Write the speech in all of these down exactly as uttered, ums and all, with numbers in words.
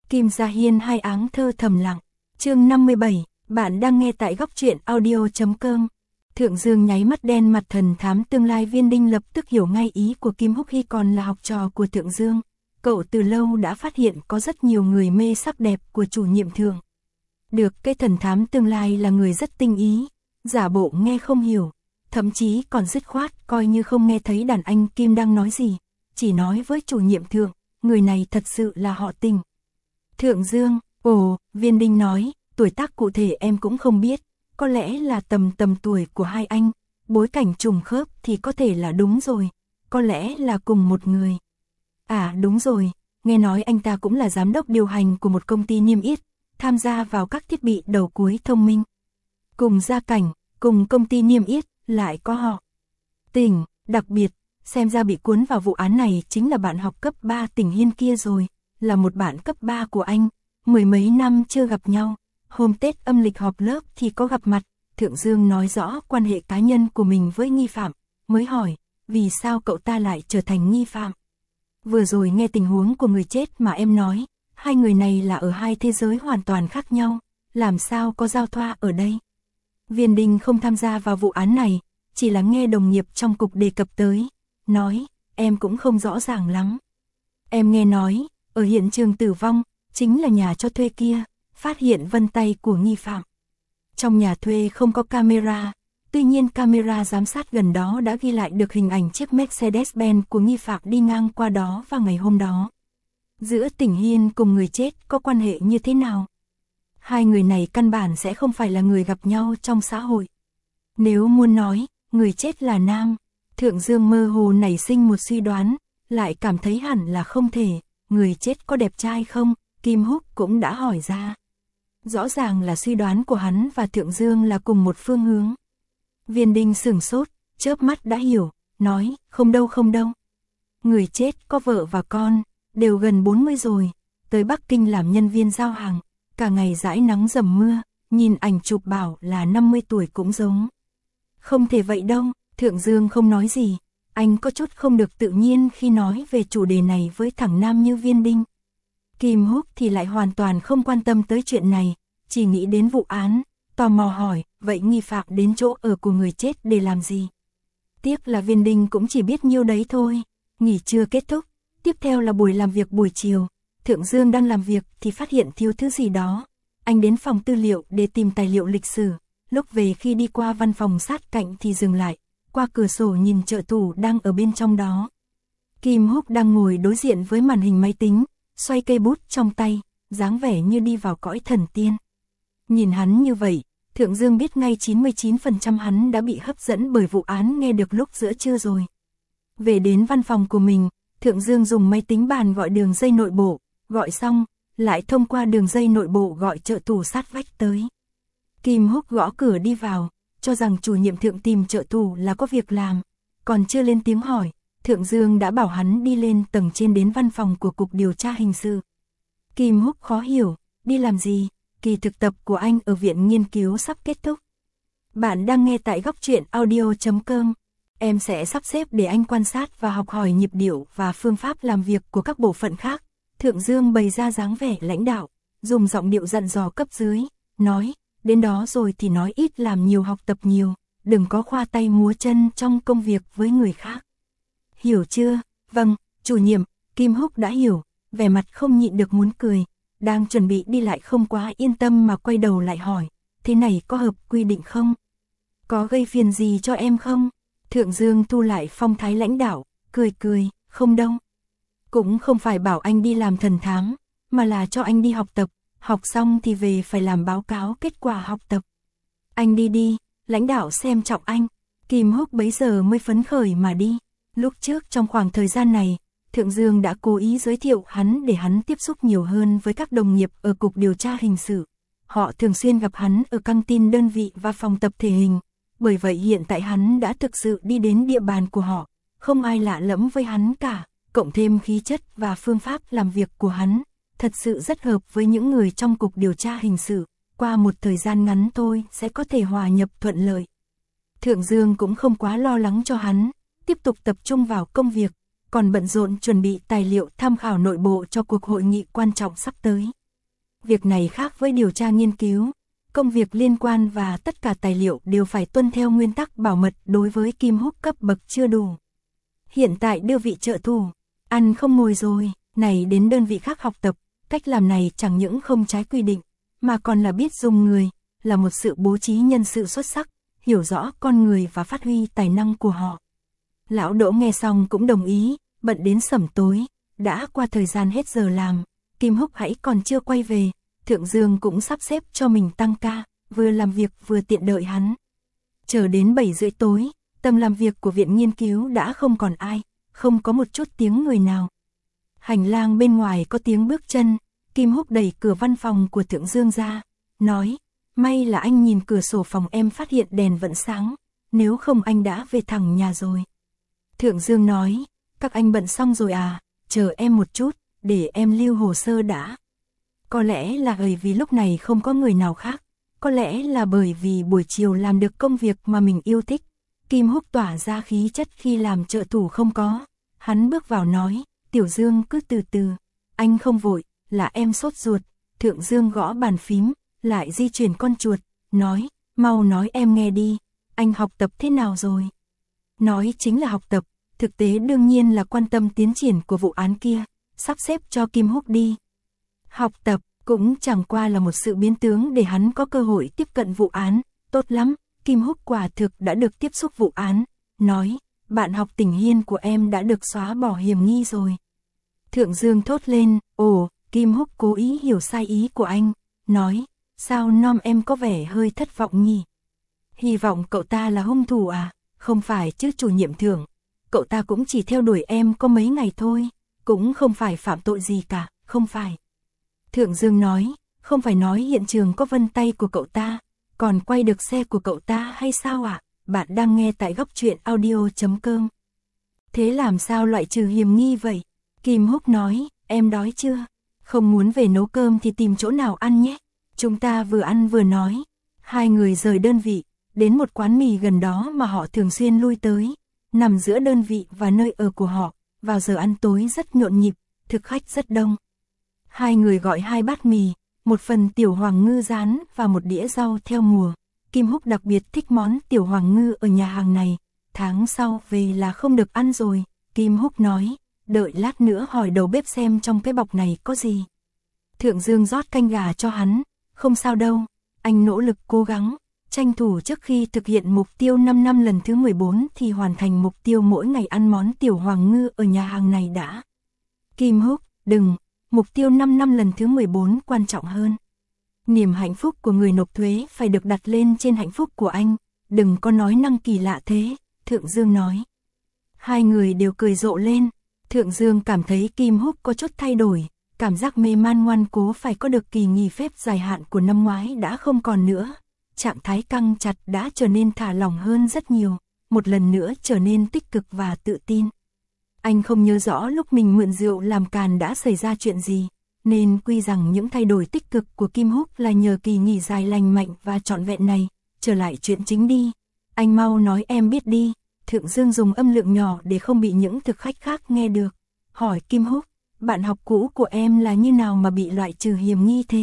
Kim Gia Hiên hai áng thơ thầm lặng. Chương năm mươi bảy, bạn đang nghe tại góc truyện audio chấm com. Thượng Dương nháy mắt đen mặt thần thám tương lai Viên Đinh lập tức hiểu ngay ý của Kim Húc Hy còn là học trò của Thượng Dương. Cậu từ lâu đã phát hiện có rất nhiều người mê sắc đẹp của chủ nhiệm Thượng. Được cái thần thám tương lai là người rất tinh ý, giả bộ nghe không hiểu, thậm chí còn dứt khoát coi như không nghe thấy đàn anh Kim đang nói gì, chỉ nói với chủ nhiệm Thượng, người này thật sự là họ Tình. Thượng Dương, ồ, Viên Đinh nói, tuổi tác cụ thể em cũng không biết, có lẽ là tầm tầm tuổi của hai anh, bối cảnh trùng khớp thì có thể là đúng rồi, có lẽ là cùng một người. À đúng rồi, nghe nói anh ta cũng là giám đốc điều hành của một công ty niêm yết, tham gia vào các thiết bị đầu cuối thông minh. Cùng gia cảnh, cùng công ty niêm yết, lại có họ Tình, đặc biệt, xem ra bị cuốn vào vụ án này chính là bạn học cấp ba Tình Hiên kia rồi, là một bạn cấp ba của anh, mười mấy năm chưa gặp nhau, hôm Tết âm lịch họp lớp thì có gặp mặt. Thượng Dương nói rõ quan hệ cá nhân của mình với nghi phạm, mới hỏi, vì sao cậu ta lại trở thành nghi phạm? Vừa rồi nghe tình huống của người chết mà em nói, hai người này là ở hai thế giới hoàn toàn khác nhau, làm sao có giao thoa ở đây? Viên Đinh không tham gia vào vụ án này, chỉ là nghe đồng nghiệp trong cục đề cập tới, nói, em cũng không rõ ràng lắm. Em nghe nói, ở hiện trường tử vong, chính là nhà cho thuê kia, phát hiện vân tay của nghi phạm. Trong nhà thuê không có camera, tuy nhiên camera giám sát gần đó đã ghi lại được hình ảnh chiếc Mercedes-Benz của nghi phạm đi ngang qua đó vào ngày hôm đó. Giữa Tình Hiên cùng người chết có quan hệ như thế nào? Hai người này căn bản sẽ không phải là người gặp nhau trong xã hội. Nếu muốn nói, người chết là nam, Thượng Dương mơ hồ nảy sinh một suy đoán, lại cảm thấy hẳn là không thể, người chết có đẹp trai không? Kim Húc cũng đã hỏi ra. Rõ ràng là suy đoán của hắn và Thượng Dương là cùng một phương hướng. Viên Đinh sửng sốt, chớp mắt đã hiểu, nói, không đâu không đâu. Người chết có vợ và con, đều gần bốn mươi rồi, tới Bắc Kinh làm nhân viên giao hàng, cả ngày dãi nắng dầm mưa, nhìn ảnh chụp bảo là năm mươi tuổi cũng giống. Không thể vậy đâu, Thượng Dương không nói gì, anh có chút không được tự nhiên khi nói về chủ đề này với thằng nam như Viên Đinh. Kim Húc thì lại hoàn toàn không quan tâm tới chuyện này, chỉ nghĩ đến vụ án, tò mò hỏi, vậy nghi phạm đến chỗ ở của người chết để làm gì? Tiếc là Viên Đinh cũng chỉ biết nhiêu đấy thôi. Nghỉ trưa kết thúc, tiếp theo là buổi làm việc buổi chiều. Thượng Dương đang làm việc thì phát hiện thiếu thứ gì đó. Anh đến phòng tư liệu để tìm tài liệu lịch sử. Lúc về khi đi qua văn phòng sát cạnh thì dừng lại, qua cửa sổ nhìn trợ thủ đang ở bên trong đó. Kim Húc đang ngồi đối diện với màn hình máy tính, xoay cây bút trong tay, dáng vẻ như đi vào cõi thần tiên. Nhìn hắn như vậy, Thượng Dương biết ngay chín mươi chín phần trăm hắn đã bị hấp dẫn bởi vụ án nghe được lúc giữa trưa rồi. Về đến văn phòng của mình, Thượng Dương dùng máy tính bàn gọi đường dây nội bộ, gọi xong, lại thông qua đường dây nội bộ gọi trợ thủ sát vách tới. Kim Húc gõ cửa đi vào, cho rằng chủ nhiệm Thượng tìm trợ thủ là có việc làm, còn chưa lên tiếng hỏi, Thượng Dương đã bảo hắn đi lên tầng trên đến văn phòng của Cục Điều tra Hình sự. Kim Húc khó hiểu, đi làm gì? Kỳ thực tập của anh ở viện nghiên cứu sắp kết thúc. Bạn đang nghe tại góc truyện audio chấm com. Em sẽ sắp xếp để anh quan sát và học hỏi nhịp điệu và phương pháp làm việc của các bộ phận khác. Thượng Dương bày ra dáng vẻ lãnh đạo, dùng giọng điệu dặn dò cấp dưới, nói, đến đó rồi thì nói ít làm nhiều học tập nhiều, đừng có khoa tay múa chân trong công việc với người khác. Hiểu chưa? Vâng, chủ nhiệm. Kim Húc đã hiểu, vẻ mặt không nhịn được muốn cười, đang chuẩn bị đi lại không quá yên tâm mà quay đầu lại hỏi, thế này có hợp quy định không? Có gây phiền gì cho em không? Thượng Dương thu lại phong thái lãnh đạo, cười cười, không đâu. Cũng không phải bảo anh đi làm thần thám, mà là cho anh đi học tập, học xong thì về phải làm báo cáo kết quả học tập. Anh đi đi, lãnh đạo xem trọng anh. Kim Húc bấy giờ mới phấn khởi mà đi. Lúc trước trong khoảng thời gian này, Thượng Dương đã cố ý giới thiệu hắn để hắn tiếp xúc nhiều hơn với các đồng nghiệp ở Cục Điều tra Hình sự. Họ thường xuyên gặp hắn ở căng tin đơn vị và phòng tập thể hình. Bởi vậy hiện tại hắn đã thực sự đi đến địa bàn của họ, không ai lạ lẫm với hắn cả, cộng thêm khí chất và phương pháp làm việc của hắn, thật sự rất hợp với những người trong Cục Điều tra Hình sự, qua một thời gian ngắn thôi sẽ có thể hòa nhập thuận lợi. Thượng Dương cũng không quá lo lắng cho hắn, tiếp tục tập trung vào công việc, còn bận rộn chuẩn bị tài liệu tham khảo nội bộ cho cuộc hội nghị quan trọng sắp tới. Việc này khác với điều tra nghiên cứu. Công việc liên quan và tất cả tài liệu đều phải tuân theo nguyên tắc bảo mật đối với Kim Húc cấp bậc chưa đủ. Hiện tại đưa vị trợ thủ, ăn không ngồi rồi, này đến đơn vị khác học tập, cách làm này chẳng những không trái quy định, mà còn là biết dùng người, là một sự bố trí nhân sự xuất sắc, hiểu rõ con người và phát huy tài năng của họ. Lão Đỗ nghe xong cũng đồng ý, bận đến sẩm tối, đã qua thời gian hết giờ làm, Kim Húc hãy còn chưa quay về, Thượng Dương cũng sắp xếp cho mình tăng ca, vừa làm việc vừa tiện đợi hắn. Chờ đến bảy rưỡi tối, tầm làm việc của viện nghiên cứu đã không còn ai, không có một chút tiếng người nào. Hành lang bên ngoài có tiếng bước chân, Kim Húc đẩy cửa văn phòng của Thượng Dương ra, nói, may là anh nhìn cửa sổ phòng em phát hiện đèn vẫn sáng, nếu không anh đã về thẳng nhà rồi. Thượng Dương nói, các anh bận xong rồi à, chờ em một chút, để em lưu hồ sơ đã. Có lẽ là bởi vì lúc này không có người nào khác, có lẽ là bởi vì buổi chiều làm được công việc mà mình yêu thích. Kim Húc tỏa ra khí chất khi làm trợ thủ không có. Hắn bước vào nói, Tiểu Dương cứ từ từ, anh không vội, là em sốt ruột. Thượng Dương gõ bàn phím, lại di chuyển con chuột, nói, mau nói em nghe đi, anh học tập thế nào rồi? Nói chính là học tập, thực tế đương nhiên là quan tâm tiến triển của vụ án kia, sắp xếp cho Kim Húc đi. Học tập cũng chẳng qua là một sự biến tướng để hắn có cơ hội tiếp cận vụ án, tốt lắm, Kim Húc quả thực đã được tiếp xúc vụ án, nói, bạn học Tỉnh Hiên của em đã được xóa bỏ hiểm nghi rồi. Thượng Dương thốt lên, ồ, Kim Húc cố ý hiểu sai ý của anh, nói, sao nom em có vẻ hơi thất vọng nhỉ? Hy vọng cậu ta là hung thủ à, không phải chứ chủ nhiệm Thượng, cậu ta cũng chỉ theo đuổi em có mấy ngày thôi, cũng không phải phạm tội gì cả, không phải. Thượng Dương nói, không phải nói hiện trường có vân tay của cậu ta, còn quay được xe của cậu ta hay sao ạ? À? Bạn đang nghe tại góc truyện audio chấm com. Thế làm sao loại trừ hiểm nghi vậy? Kim Húc nói, em đói chưa? Không muốn về nấu cơm thì tìm chỗ nào ăn nhé. Chúng ta vừa ăn vừa nói. Hai người rời đơn vị, đến một quán mì gần đó mà họ thường xuyên lui tới, nằm giữa đơn vị và nơi ở của họ, vào giờ ăn tối rất nhộn nhịp, thực khách rất đông. Hai người gọi hai bát mì, một phần tiểu hoàng ngư rán và một đĩa rau theo mùa. Kim Húc đặc biệt thích món tiểu hoàng ngư ở nhà hàng này, tháng sau về là không được ăn rồi. Kim Húc nói, đợi lát nữa hỏi đầu bếp xem trong cái bọc này có gì. Thượng Dương rót canh gà cho hắn, không sao đâu, anh nỗ lực cố gắng, tranh thủ trước khi thực hiện mục tiêu năm năm lần thứ mười bốn thì hoàn thành mục tiêu mỗi ngày ăn món tiểu hoàng ngư ở nhà hàng này đã. Kim Húc, đừng, mục tiêu năm năm lần thứ mười bốn quan trọng hơn. Niềm hạnh phúc của người nộp thuế phải được đặt lên trên hạnh phúc của anh, đừng có nói năng kỳ lạ thế, Thượng Dương nói. Hai người đều cười rộ lên, Thượng Dương cảm thấy Kim Húc có chút thay đổi, cảm giác mê man ngoan cố phải có được kỳ nghỉ phép dài hạn của năm ngoái đã không còn nữa. Trạng thái căng chặt đã trở nên thả lỏng hơn rất nhiều, một lần nữa trở nên tích cực và tự tin. Anh không nhớ rõ lúc mình mượn rượu làm càn đã xảy ra chuyện gì, nên quy rằng những thay đổi tích cực của Kim Húc là nhờ kỳ nghỉ dài lành mạnh và trọn vẹn này. Trở lại chuyện chính đi, anh mau nói em biết đi. Thượng Dương dùng âm lượng nhỏ để không bị những thực khách khác nghe được, hỏi Kim Húc, bạn học cũ của em là như nào mà bị loại trừ hiểm nghi thế?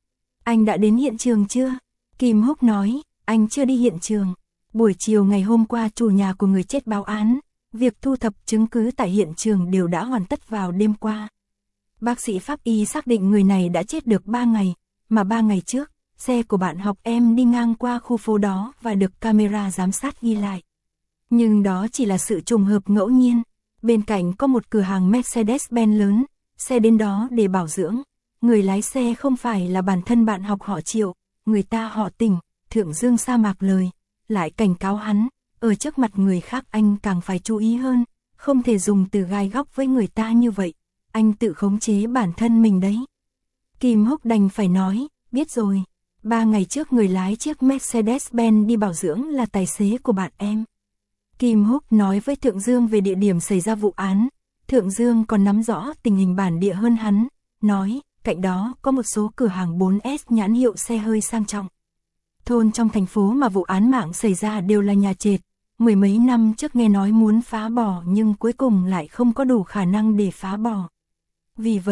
Anh đã đến hiện trường chưa? Kim Húc nói, anh chưa đi hiện trường. Buổi chiều ngày hôm qua chủ nhà của người chết báo án, việc thu thập chứng cứ tại hiện trường đều đã hoàn tất vào đêm qua. Bác sĩ pháp y xác định người này đã chết được ba ngày, mà ba ngày trước, xe của bạn học em đi ngang qua khu phố đó và được camera giám sát ghi lại. Nhưng đó chỉ là sự trùng hợp ngẫu nhiên. Bên cạnh có một cửa hàng Mercedes-Benz lớn, xe đến đó để bảo dưỡng. Người lái xe không phải là bản thân bạn học họ Triệu, người ta họ Tỉnh. Thượng Dương sa mạc lời, lại cảnh cáo hắn, ở trước mặt người khác anh càng phải chú ý hơn, không thể dùng từ gai góc với người ta như vậy, anh tự khống chế bản thân mình đấy. Kim Húc đành phải nói, biết rồi, ba ngày trước người lái chiếc Mercedes-Benz đi bảo dưỡng là tài xế của bạn em. Kim Húc nói với Thượng Dương về địa điểm xảy ra vụ án, Thượng Dương còn nắm rõ tình hình bản địa hơn hắn, nói, cạnh đó có một số cửa hàng bốn S nhãn hiệu xe hơi sang trọng. Thôn trong thành phố mà vụ án mạng xảy ra đều là nhà trệt, mười mấy năm trước nghe nói muốn phá bỏ nhưng cuối cùng lại không có đủ khả năng để phá bỏ. Vì vậy,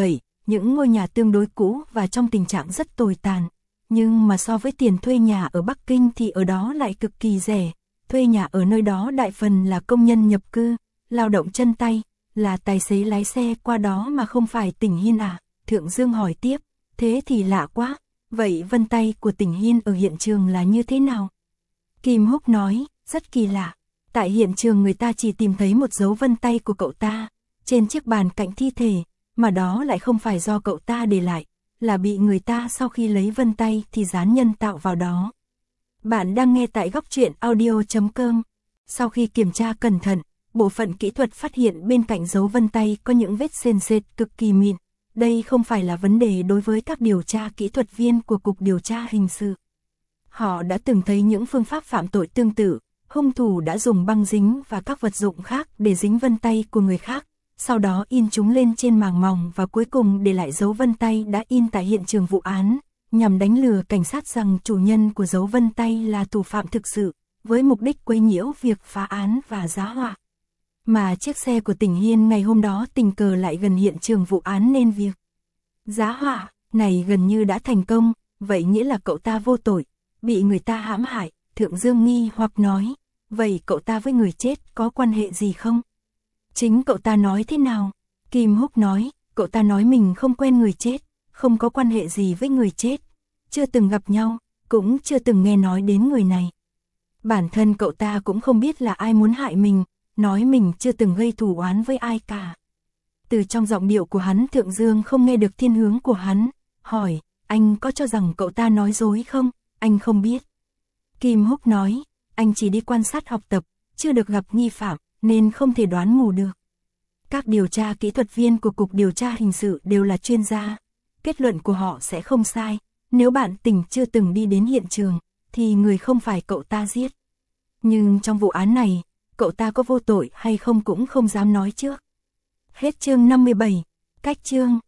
những ngôi nhà tương đối cũ và trong tình trạng rất tồi tàn. Nhưng mà so với tiền thuê nhà ở Bắc Kinh thì ở đó lại cực kỳ rẻ. Thuê nhà ở nơi đó đại phần là công nhân nhập cư, lao động chân tay, là tài xế lái xe qua đó mà không phải Tỉnh Hiên à? Thượng Dương hỏi tiếp, thế thì lạ quá, vậy vân tay của Tỉnh Hiên ở hiện trường là như thế nào? Kim Húc nói, rất kỳ lạ, tại hiện trường người ta chỉ tìm thấy một dấu vân tay của cậu ta, trên chiếc bàn cạnh thi thể, mà đó lại không phải do cậu ta để lại, là bị người ta sau khi lấy vân tay thì dán nhân tạo vào đó. Bạn đang nghe tại góc truyện audio chấm com. Sau khi kiểm tra cẩn thận, bộ phận kỹ thuật phát hiện bên cạnh dấu vân tay có những vết sền sệt cực kỳ mịn. Đây không phải là vấn đề đối với các điều tra kỹ thuật viên của Cục Điều tra Hình sự. Họ đã từng thấy những phương pháp phạm tội tương tự, hung thủ đã dùng băng dính và các vật dụng khác để dính vân tay của người khác, sau đó in chúng lên trên màng mỏng và cuối cùng để lại dấu vân tay đã in tại hiện trường vụ án, nhằm đánh lừa cảnh sát rằng chủ nhân của dấu vân tay là thủ phạm thực sự, với mục đích quấy nhiễu việc phá án và giá họa. Mà chiếc xe của Tỉnh Hiên ngày hôm đó tình cờ lại gần hiện trường vụ án nên việc giá họa này gần như đã thành công, vậy nghĩa là cậu ta vô tội, bị người ta hãm hại. Thượng Dương nghi hoặc nói, vậy cậu ta với người chết có quan hệ gì không? Chính cậu ta nói thế nào? Kim Húc nói, cậu ta nói mình không quen người chết, không có quan hệ gì với người chết, chưa từng gặp nhau, cũng chưa từng nghe nói đến người này. Bản thân cậu ta cũng không biết là ai muốn hại mình, nói mình chưa từng gây thù oán với ai cả. Từ trong giọng điệu của hắn Thượng Dương không nghe được thiên hướng của hắn, hỏi, anh có cho rằng cậu ta nói dối không? Anh không biết. Kim Húc nói, anh chỉ đi quan sát học tập, chưa được gặp nghi phạm, nên không thể đoán mù được. Các điều tra kỹ thuật viên của Cục Điều tra Hình sự đều là chuyên gia, kết luận của họ sẽ không sai. Nếu bạn Tỉnh chưa từng đi đến hiện trường, thì người không phải cậu ta giết. Nhưng trong vụ án này, cậu ta có vô tội hay không cũng không dám nói trước. Hết chương năm mươi bảy, cách chương.